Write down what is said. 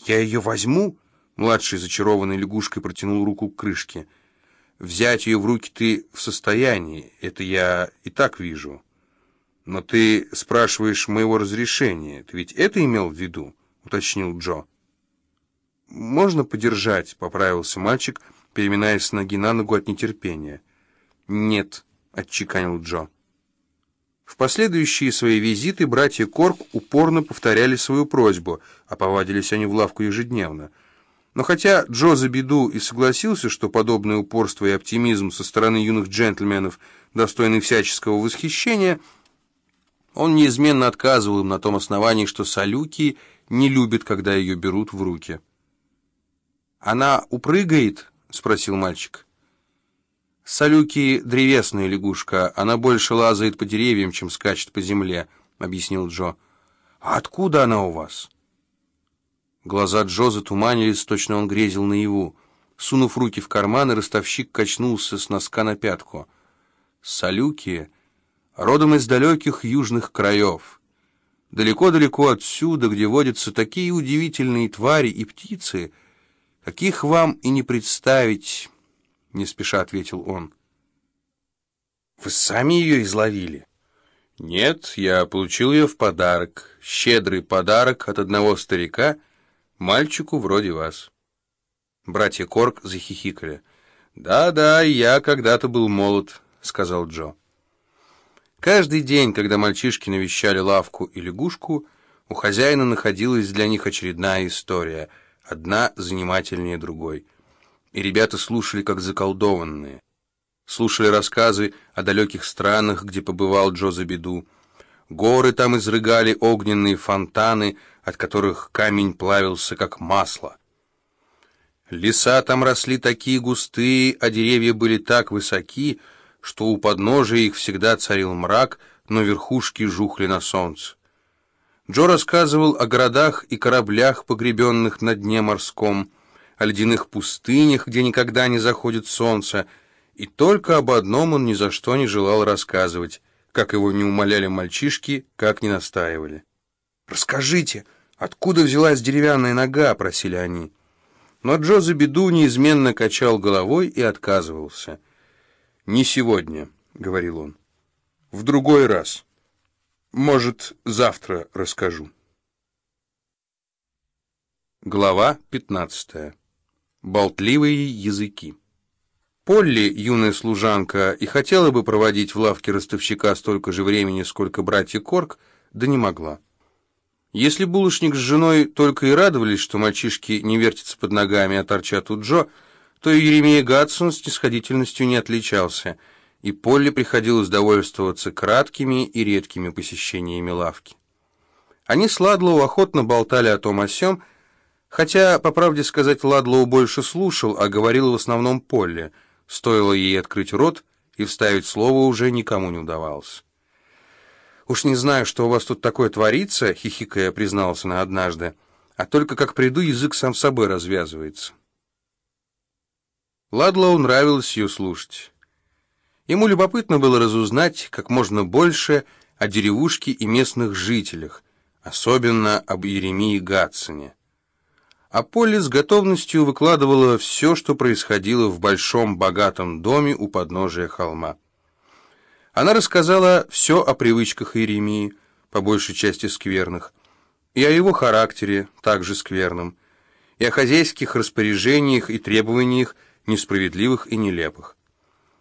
я ее возьму?» Младший, зачарованный лягушкой, протянул руку к крышке. «Взять ее в руки ты в состоянии, это я и так вижу. Но ты спрашиваешь моего разрешения, ты ведь это имел в виду?» — уточнил Джо. «Можно подержать?» — поправился мальчик, переминаясь с ноги на ногу от нетерпения. «Нет», — отчеканил Джо. В последующие свои визиты братья Корк упорно повторяли свою просьбу, а повадились они в лавку ежедневно. Но хотя Джо за беду и согласился, что подобное упорство и оптимизм со стороны юных джентльменов достойны всяческого восхищения, он неизменно отказывал им на том основании, что Салюки не любит, когда ее берут в руки. «Она упрыгает?» — спросил мальчик. «Салюки — древесная лягушка, она больше лазает по деревьям, чем скачет по земле», — объяснил Джо. «А откуда она у вас?» Глаза Джо затуманились, точно он грезил наяву. Сунув руки в карманы, ростовщик качнулся с носка на пятку. «Салюки родом из далеких южных краев. Далеко-далеко отсюда, где водятся такие удивительные твари и птицы, каких вам и не представить», — не спеша ответил он. «Вы сами ее изловили?» «Нет, я получил ее в подарок. Щедрый подарок от одного старика, мальчику вроде вас». Братья Корк захихикали. «Да-да, я когда-то был молод», — сказал Джо. Каждый день, когда мальчишки навещали лавку и лягушку, у хозяина находилась для них очередная история, одна занимательнее другой. И ребята слушали, как заколдованные. Слушали рассказы о далеких странах, где побывал Джо за беду. Горы там изрыгали огненные фонтаны, от которых камень плавился, как масло. Леса там росли такие густые, а деревья были так высоки, что у подножия их всегда царил мрак, но верхушки жухли на солнце. Джо рассказывал о городах и кораблях, погребенных на дне морском, о ледяных пустынях, где никогда не заходит солнце, и только об одном он ни за что не желал рассказывать, как его не умоляли мальчишки, как не настаивали. «Расскажите, откуда взялась деревянная нога?» — просили они. Но Джо за беду неизменно качал головой и отказывался. «Не сегодня», — говорил он, — «в другой раз. Может, завтра расскажу». Глава 15. Болтливые языки. Полли, юная служанка, и хотела бы проводить в лавке ростовщика столько же времени, сколько братья Корк, да не могла. Если булочник с женой только и радовались, что мальчишки не вертятся под ногами, а торчат у Джо, то и Еремия Гадсон снисходительностью не отличался, и Полли приходилось довольствоваться краткими и редкими посещениями лавки. Они с Ладлоу охотно болтали о том о сём, хотя, по правде сказать, Ладлоу больше слушал, а говорил в основном Полли. Стоило ей открыть рот, и вставить слово уже никому не удавалось. «Уж не знаю, что у вас тут такое творится», — хихикая признался она однажды, «а только как приду, язык сам собой развязывается». Ладлоу нравилось ее слушать. Ему любопытно было разузнать как можно больше о деревушке и местных жителях, особенно об Еремии Гадсоне. А Полли с готовностью выкладывала все, что происходило в большом богатом доме у подножия холма. Она рассказала все о привычках Иеремии, по большей части скверных, и о его характере, также скверном, и о хозяйских распоряжениях и требованиях, несправедливых и нелепых.